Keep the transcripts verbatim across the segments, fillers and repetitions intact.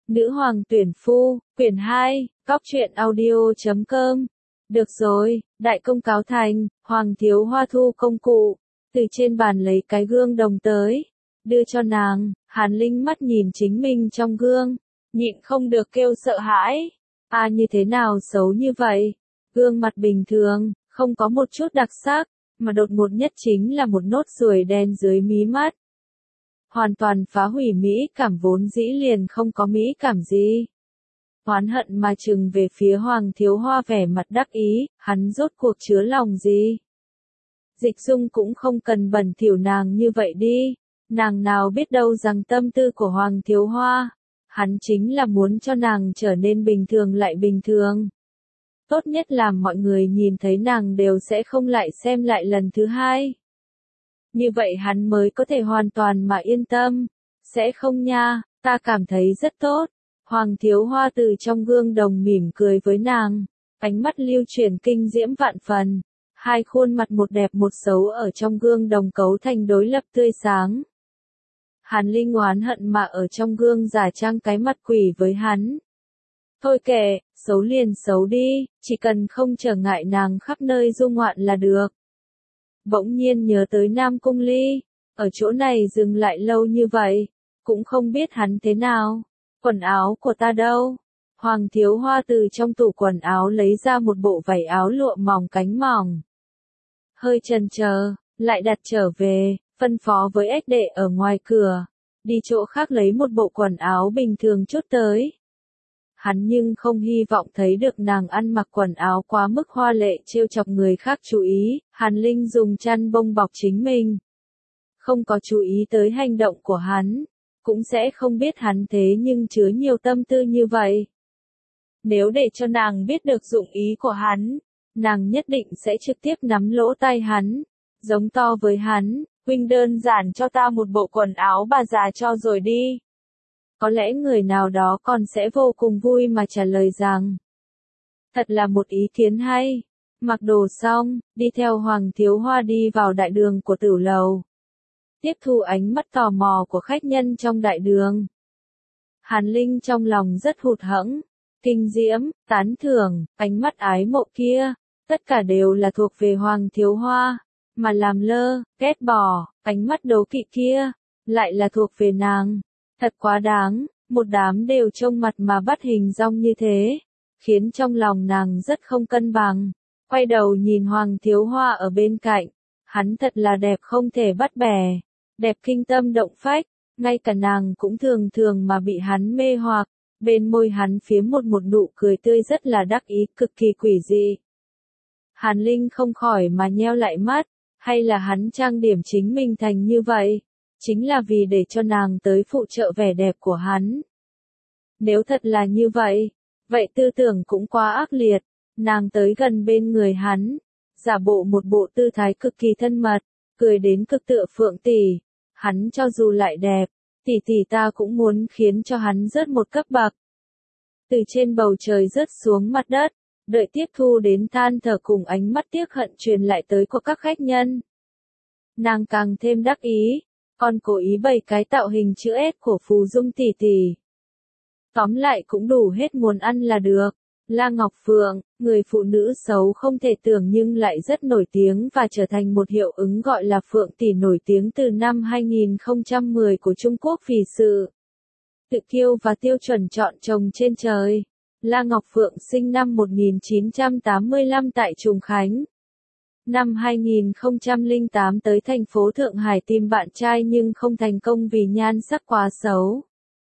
Nữ hoàng tuyển phu, quyển hai, Cóc truyện audio chấm com. Được rồi, đại công cáo thành, Hoàng thiếu hoa thu công cụ, từ trên bàn lấy cái gương đồng tới, đưa cho nàng. Hàn Linh mắt nhìn chính mình trong gương, nhịn không được kêu sợ hãi. À, như thế nào xấu như vậy? Gương mặt bình thường, không có một chút đặc sắc, mà đột ngột nhất chính là một nốt ruồi đen dưới mí mắt. Hoàn toàn phá hủy mỹ cảm vốn dĩ liền không có mỹ cảm gì. Oán hận mà trừng về phía Hoàng thiếu hoa vẻ mặt đắc ý, hắn rốt cuộc chứa lòng gì? Dịch Dung cũng không cần bẩn thỉu nàng như vậy đi, nàng nào biết đâu rằng tâm tư của Hoàng thiếu hoa, hắn chính là muốn cho nàng trở nên bình thường lại bình thường. Tốt nhất là mọi người nhìn thấy nàng đều sẽ không lại xem lại lần thứ hai. Như vậy hắn mới có thể hoàn toàn mà yên tâm. Sẽ không nha, ta cảm thấy rất tốt. Hoàng thiếu hoa từ trong gương đồng mỉm cười với nàng, ánh mắt lưu chuyển kinh diễm vạn phần. Hai khuôn mặt một đẹp một xấu ở trong gương đồng cấu thành đối lập tươi sáng. Hàn Linh oán hận mà ở trong gương giả trang cái mặt quỷ với hắn. Thôi kệ, xấu liền xấu đi, chỉ cần không trở ngại nàng khắp nơi du ngoạn là được. Bỗng nhiên nhớ tới Nam Cung Ly, ở chỗ này dừng lại lâu như vậy, cũng không biết hắn thế nào. Quần áo của ta đâu? Hoàng thiếu hoa từ trong tủ quần áo lấy ra một bộ vải áo lụa mỏng cánh mỏng. Hơi chần chờ, lại đặt trở về, phân phó với ếch đệ ở ngoài cửa, đi chỗ khác lấy một bộ quần áo bình thường chút tới. Hắn nhưng không hy vọng thấy được nàng ăn mặc quần áo quá mức hoa lệ trêu chọc người khác chú ý. Hàn Linh dùng chăn bông bọc chính mình, không có chú ý tới hành động của hắn, cũng sẽ không biết hắn thế nhưng chứa nhiều tâm tư như vậy. Nếu để cho nàng biết được dụng ý của hắn, nàng nhất định sẽ trực tiếp nắm lỗ tai hắn, giống to với hắn, huynh đơn giản cho ta một bộ quần áo bà già cho rồi đi. Có lẽ người nào đó còn sẽ vô cùng vui mà trả lời rằng, thật là một ý kiến hay. Mặc đồ xong, đi theo Hoàng thiếu hoa đi vào đại đường của tử lầu, tiếp thu ánh mắt tò mò của khách nhân trong đại đường. Hàn Linh trong lòng rất hụt hẫng, kinh diễm, tán thưởng, ánh mắt ái mộ kia, tất cả đều là thuộc về Hoàng thiếu hoa, mà làm lơ, ghét bỏ, ánh mắt đố kỵ kia, lại là thuộc về nàng. Thật quá đáng, một đám đều trông mặt mà bắt hình dong như thế, khiến trong lòng nàng rất không cân bằng. Quay đầu nhìn Hoàng thiếu hoa ở bên cạnh, hắn thật là đẹp không thể bắt bẻ, đẹp kinh tâm động phách, ngay cả nàng cũng thường thường mà bị hắn mê hoặc, bên môi hắn phiếm một một nụ cười tươi rất là đắc ý, cực kỳ quỷ dị. Hàn Linh không khỏi mà nheo lại mắt, hay là hắn trang điểm chính mình thành như vậy, chính là vì để cho nàng tới phụ trợ vẻ đẹp của hắn. Nếu thật là như vậy, vậy tư tưởng cũng quá ác liệt. Nàng tới gần bên người hắn, giả bộ một bộ tư thái cực kỳ thân mật, cười đến cực tựa Phượng tỷ. Hắn cho dù lại đẹp, tỷ tỷ ta cũng muốn khiến cho hắn rớt một cấp bậc. Từ trên bầu trời rớt xuống mặt đất, đợi tiếp thu đến than thở cùng ánh mắt tiếc hận truyền lại tới của các khách nhân. Nàng càng thêm đắc ý, còn cố ý bày cái tạo hình chữ S của Phù Dung tỷ tỷ. Tóm lại cũng đủ hết muốn ăn là được. La Ngọc Phượng, người phụ nữ xấu không thể tưởng nhưng lại rất nổi tiếng và trở thành một hiệu ứng gọi là Phượng tỷ nổi tiếng từ năm hai nghìn không trăm mười của Trung Quốc vì sự tự kiêu và tiêu chuẩn chọn chồng trên trời. La Ngọc Phượng sinh năm một nghìn chín trăm tám mươi lăm tại Trùng Khánh. Năm hai nghìn không trăm lẻ tám tới thành phố Thượng Hải tìm bạn trai nhưng không thành công vì nhan sắc quá xấu.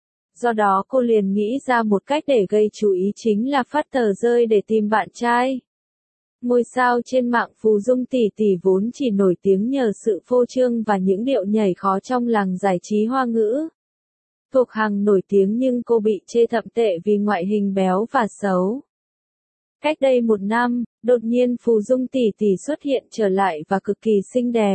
Do đó cô liền nghĩ ra một cách để gây chú ý chính là phát tờ rơi để tìm bạn trai. Ngôi sao trên mạng Phù Dung tỷ tỷ vốn chỉ nổi tiếng nhờ sự phô trương và những điệu nhảy khó trong làng giải trí Hoa ngữ. Thuộc hàng nổi tiếng nhưng cô bị chê thậm tệ vì ngoại hình béo và xấu. Cách đây một năm, đột nhiên Phù Dung tỷ tỷ xuất hiện trở lại và cực kỳ xinh đẹp.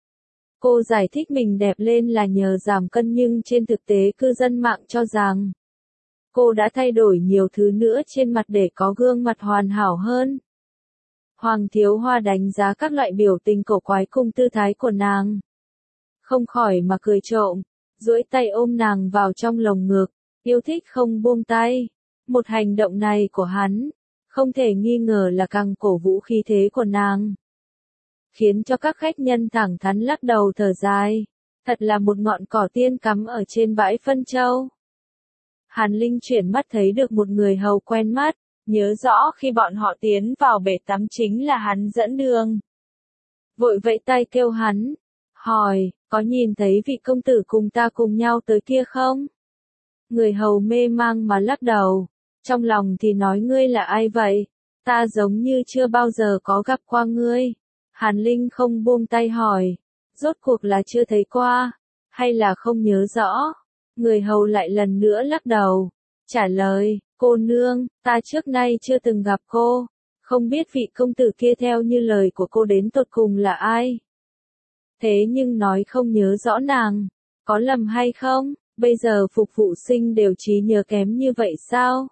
Cô giải thích mình đẹp lên là nhờ giảm cân nhưng trên thực tế cư dân mạng cho rằng cô đã thay đổi nhiều thứ nữa trên mặt để có gương mặt hoàn hảo hơn. Hoàng thiếu hoa đánh giá các loại biểu tình cổ quái cùng tư thái của nàng, không khỏi mà cười trộm, duỗi tay ôm nàng vào trong lồng ngực, yêu thích không buông tay. Một hành động này của hắn, không thể nghi ngờ là càng cổ vũ khí thế của nàng. Khiến cho các khách nhân thẳng thắn lắc đầu thở dài. Thật là một ngọn cỏ tiên cắm ở trên bãi phân châu. Hàn Linh chuyển mắt thấy được một người hầu quen mắt, nhớ rõ khi bọn họ tiến vào bể tắm chính là hắn dẫn đường. Vội vẫy tay kêu hắn, hỏi, có nhìn thấy vị công tử cùng ta cùng nhau tới kia không? Người hầu mê mang mà lắc đầu, trong lòng thì nói ngươi là ai vậy? Ta giống như chưa bao giờ có gặp qua ngươi. Hàn Linh không buông tay hỏi, rốt cuộc là chưa thấy qua, hay là không nhớ rõ? Người hầu lại lần nữa lắc đầu, trả lời, cô nương, ta trước nay chưa từng gặp cô, không biết vị công tử kia theo như lời của cô đến tột cùng là ai. Thế nhưng nói không nhớ rõ nàng, có lầm hay không? Bây giờ phục vụ sinh đều trí nhớ kém như vậy sao?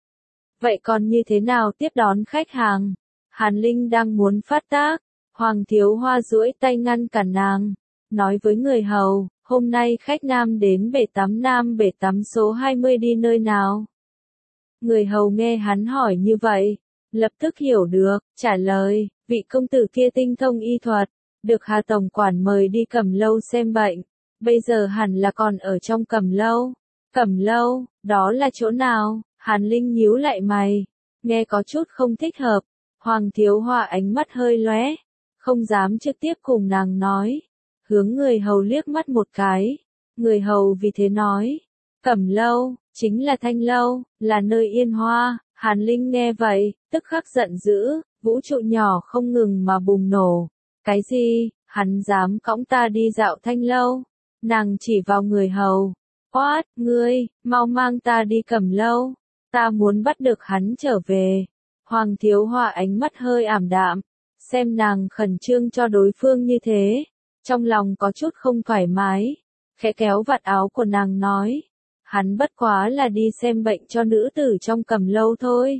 Vậy còn như thế nào tiếp đón khách hàng? Hàn Linh đang muốn phát tác, Hoàng Thiếu Hoa duỗi tay ngăn cản nàng, nói với người hầu, hôm nay khách nam đến bể tắm nam bể tắm số hai mươi đi nơi nào? Người hầu nghe hắn hỏi như vậy, lập tức hiểu được, trả lời, vị công tử kia tinh thông y thuật, được Hà Tổng quản mời đi Cẩm Lâu xem bệnh, bây giờ hẳn là còn ở trong Cẩm Lâu. Cẩm Lâu, đó là chỗ nào? Hàn Linh nhíu lại mày, nghe có chút không thích hợp. Hoàng Thiếu Hoa ánh mắt hơi lóe, không dám trực tiếp cùng nàng nói, hướng người hầu liếc mắt một cái. Người hầu vì thế nói, Cẩm Lâu, chính là Thanh Lâu, là nơi yên hoa. Hàn Linh nghe vậy, tức khắc giận dữ, vũ trụ nhỏ không ngừng mà bùng nổ. Cái gì, hắn dám cõng ta đi dạo Thanh Lâu? Nàng chỉ vào người hầu, oát, ngươi, mau mang ta đi Cẩm Lâu, ta muốn bắt được hắn trở về. Hoàng Thiếu Hoa ánh mắt hơi ảm đạm, xem nàng khẩn trương cho đối phương như thế, trong lòng có chút không thoải mái, khẽ kéo vạt áo của nàng nói, hắn bất quá là đi xem bệnh cho nữ tử trong Cẩm Lâu thôi.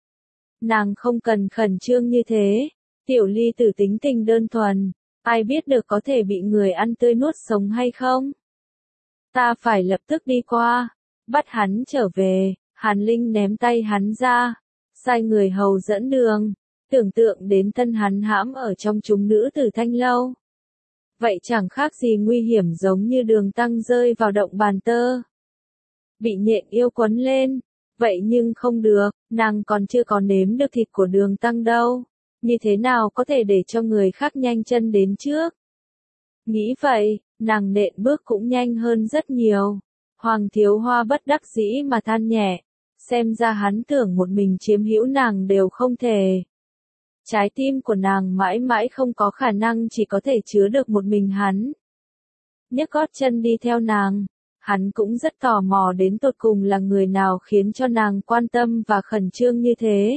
Nàng không cần khẩn trương như thế, tiểu ly tử tính tình đơn thuần, ai biết được có thể bị người ăn tươi nuốt sống hay không? Ta phải lập tức đi qua, bắt hắn trở về. Hàn Linh ném tay hắn ra, sai người hầu dẫn đường, tưởng tượng đến thân hắn hãm ở trong chúng nữ tử Thanh Lâu. Vậy chẳng khác gì nguy hiểm, giống như Đường Tăng rơi vào động bàn tơ. Bị nhện yêu quấn lên, vậy nhưng không được, nàng còn chưa có nếm được thịt của Đường Tăng đâu, như thế nào có thể để cho người khác nhanh chân đến trước. Nghĩ vậy, nàng nện bước cũng nhanh hơn rất nhiều. Hoàng Thiếu Hoa bất đắc dĩ mà than nhẹ, xem ra hắn tưởng một mình chiếm hữu nàng đều không thể. Trái tim của nàng mãi mãi không có khả năng chỉ có thể chứa được một mình hắn. Nhấc gót chân đi theo nàng, hắn cũng rất tò mò đến tột cùng là người nào khiến cho nàng quan tâm và khẩn trương như thế.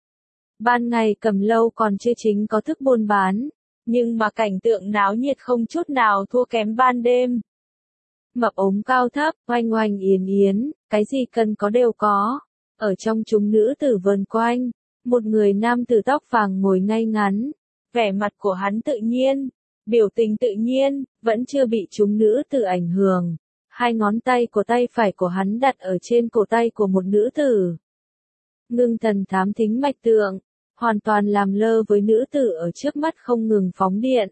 Ban ngày Cẩm Lâu còn chưa chính có thức buôn bán, nhưng mà cảnh tượng náo nhiệt không chút nào thua kém ban đêm. Mập ốm cao thấp, oanh oanh yến yến, cái gì cần có đều có. Ở trong chúng nữ tử vờn quanh, một người nam tử tóc vàng ngồi ngay ngắn, vẻ mặt của hắn tự nhiên, biểu tình tự nhiên, vẫn chưa bị chúng nữ tử ảnh hưởng. Hai ngón tay của tay phải của hắn đặt ở trên cổ tay của một nữ tử. Ngưng thần thám thính mạch tượng, hoàn toàn làm lơ với nữ tử ở trước mắt không ngừng phóng điện.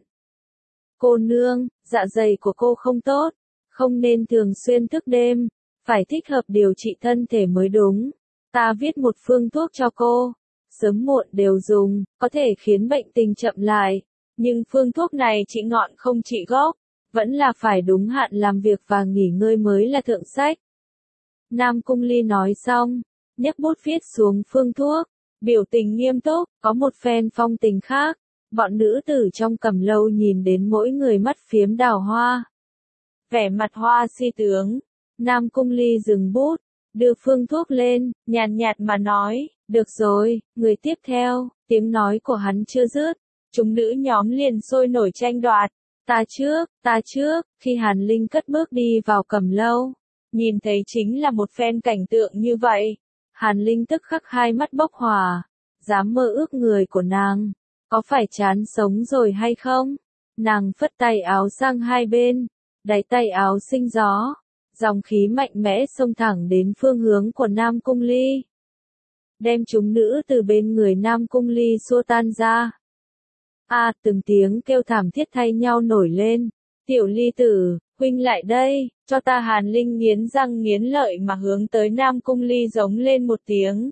Cô nương, dạ dày của cô không tốt, không nên thường xuyên thức đêm, phải thích hợp điều trị thân thể mới đúng. Ta viết một phương thuốc cho cô, sớm muộn đều dùng, có thể khiến bệnh tình chậm lại, nhưng phương thuốc này trị ngọn không trị gốc, vẫn là phải đúng hạn làm việc và nghỉ ngơi mới là thượng sách. Nam Cung Ly nói xong, nhấc bút viết xuống phương thuốc, biểu tình nghiêm túc, có một phen phong tình khác. Bọn nữ tử trong Cẩm Lâu nhìn đến mỗi người mắt phiếm đào hoa. Vẻ mặt hoa si tướng, Nam Cung Ly dừng bút, đưa phương thuốc lên, nhàn nhạt mà nói, được rồi, người tiếp theo. Tiếng nói của hắn chưa dứt, chúng nữ nhóm liền sôi nổi tranh đoạt. Ta trước, ta trước. Khi Hàn Linh cất bước đi vào Cẩm Lâu, nhìn thấy chính là một phen cảnh tượng như vậy. Hàn Linh tức khắc hai mắt bốc hỏa, dám mơ ước người của nàng, có phải chán sống rồi hay không? Nàng phất tay áo sang hai bên, đáy tay áo sinh gió, Dòng khí mạnh mẽ xông thẳng đến phương hướng của Nam Cung Ly, đem chúng nữ từ bên người Nam Cung Ly xua tan ra. A, à, từng tiếng kêu thảm thiết thay nhau nổi lên. Tiểu Ly tử, huynh lại đây, cho ta. Hàn Linh nghiến răng nghiến lợi mà hướng tới Nam Cung Ly giống lên một tiếng.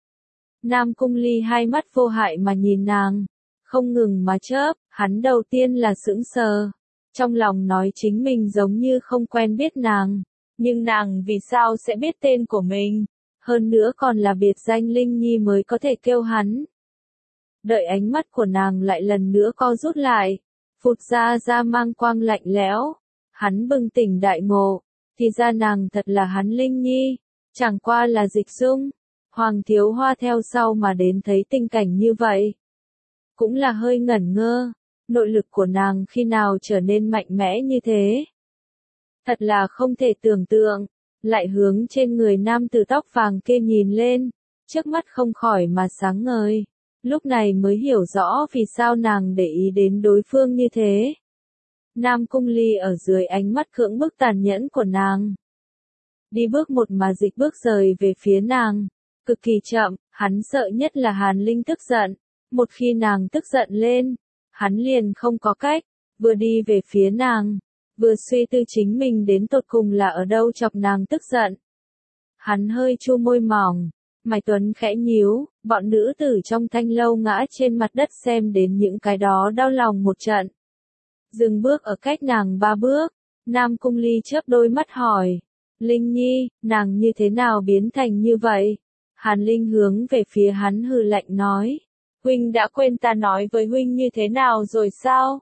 Nam Cung Ly hai mắt vô hại mà nhìn nàng, không ngừng mà chớp, hắn đầu tiên là sững sờ, trong lòng nói chính mình giống như không quen biết nàng, nhưng nàng vì sao sẽ biết tên của mình, hơn nữa còn là biệt danh Linh Nhi mới có thể kêu hắn. Đợi ánh mắt của nàng lại lần nữa co rút lại, phụt ra ra mang quang lạnh lẽo, hắn bừng tỉnh đại ngộ, thì ra nàng thật là hắn Linh Nhi, chẳng qua là dịch dung. Hoàng Thiếu Hoa theo sau mà đến thấy tình cảnh như vậy, cũng là hơi ngẩn ngơ, nội lực của nàng khi nào trở nên mạnh mẽ như thế. Thật là không thể tưởng tượng, lại hướng trên người nam tử tóc vàng kia nhìn lên, trước mắt không khỏi mà sáng ngời, lúc này mới hiểu rõ vì sao nàng để ý đến đối phương như thế. Nam Cung Ly ở dưới ánh mắt cưỡng bức tàn nhẫn của nàng, đi bước một mà dịch bước rời về phía nàng. Cực kỳ chậm, hắn sợ nhất là Hàn Linh tức giận, một khi nàng tức giận lên, hắn liền không có cách, vừa đi về phía nàng, vừa suy tư chính mình đến tột cùng là ở đâu chọc nàng tức giận. Hắn hơi chu môi mỏng, mày tuấn khẽ nhíu, bọn nữ tử trong thanh lâu ngã trên mặt đất xem đến những cái đó đau lòng một trận. Dừng bước ở cách nàng ba bước, Nam Cung Ly chớp đôi mắt hỏi, Linh Nhi, nàng như thế nào biến thành như vậy? Hàn Linh hướng về phía hắn hừ lạnh nói, huynh đã quên ta nói với huynh như thế nào rồi sao?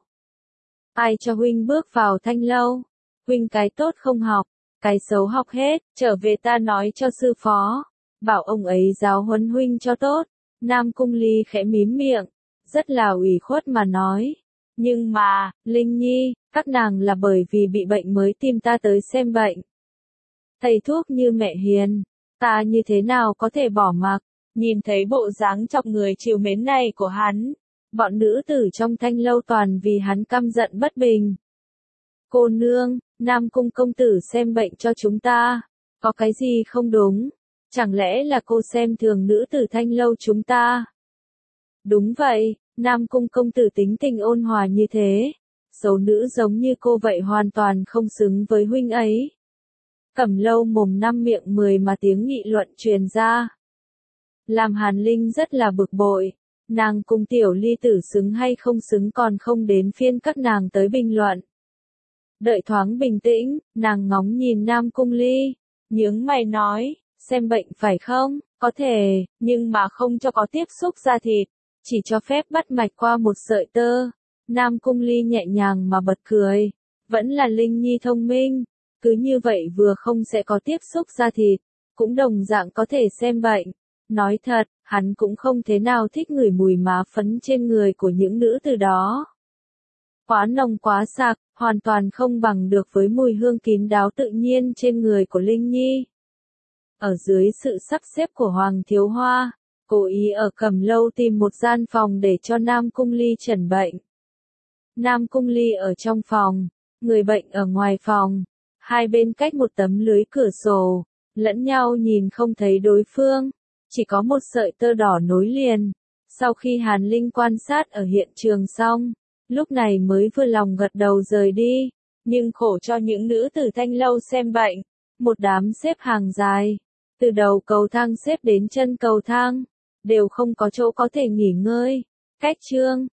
Ai cho huynh bước vào thanh lâu? Huynh cái tốt không học, cái xấu học hết, trở về ta nói cho sư phó, bảo ông ấy giáo huấn huynh cho tốt. Nam Cung Ly khẽ mím miệng, rất là ủy khuất mà nói, nhưng mà, Linh Nhi, các nàng là bởi vì bị bệnh mới tìm ta tới xem bệnh. Thầy thuốc như mẹ hiền, ta như thế nào có thể bỏ mặc? Nhìn thấy bộ dáng chọc người trìu mến này của hắn, bọn nữ tử trong thanh lâu toàn vì hắn căm giận bất bình. Cô nương, Nam Cung công tử xem bệnh cho chúng ta, có cái gì không đúng? Chẳng lẽ là cô xem thường nữ tử thanh lâu chúng ta? Đúng vậy, Nam Cung công tử tính tình ôn hòa như thế, xấu nữ giống như cô vậy hoàn toàn không xứng với huynh ấy. Cẩm lâu mồm năm miệng mười mà tiếng nghị luận truyền ra, làm Hàn Linh rất là bực bội, nàng cùng Tiểu Ly tử xứng hay không xứng còn không đến phiên các nàng tới bình luận. Đợi thoáng bình tĩnh, nàng ngóng nhìn Nam Cung Ly, nhướng mày nói, xem bệnh phải không? Có thể, nhưng mà không cho có tiếp xúc da thịt, chỉ cho phép bắt mạch qua một sợi tơ. Nam Cung Ly nhẹ nhàng mà bật cười, vẫn là Linh Nhi thông minh, cứ như vậy vừa không sẽ có tiếp xúc da thịt, cũng đồng dạng có thể xem bệnh. Nói thật, hắn cũng không thế nào thích ngửi mùi má phấn trên người của những nữ từ đó. Quá nồng quá sạc, hoàn toàn không bằng được với mùi hương kín đáo tự nhiên trên người của Linh Nhi. Ở dưới sự sắp xếp của Hoàng Thiếu Hoa, cố ý ở Cẩm lâu tìm một gian phòng để cho Nam Cung Ly chẩn bệnh. Nam Cung Ly ở trong phòng, người bệnh ở ngoài phòng, hai bên cách một tấm lưới cửa sổ, lẫn nhau nhìn không thấy đối phương, chỉ có một sợi tơ đỏ nối liền. Sau khi Hàn Linh quan sát ở hiện trường xong, lúc này mới vừa lòng gật đầu rời đi, nhưng khổ cho những nữ tử thanh lâu xem bệnh, một đám xếp hàng dài, từ đầu cầu thang xếp đến chân cầu thang, đều không có chỗ có thể nghỉ ngơi. Cách chương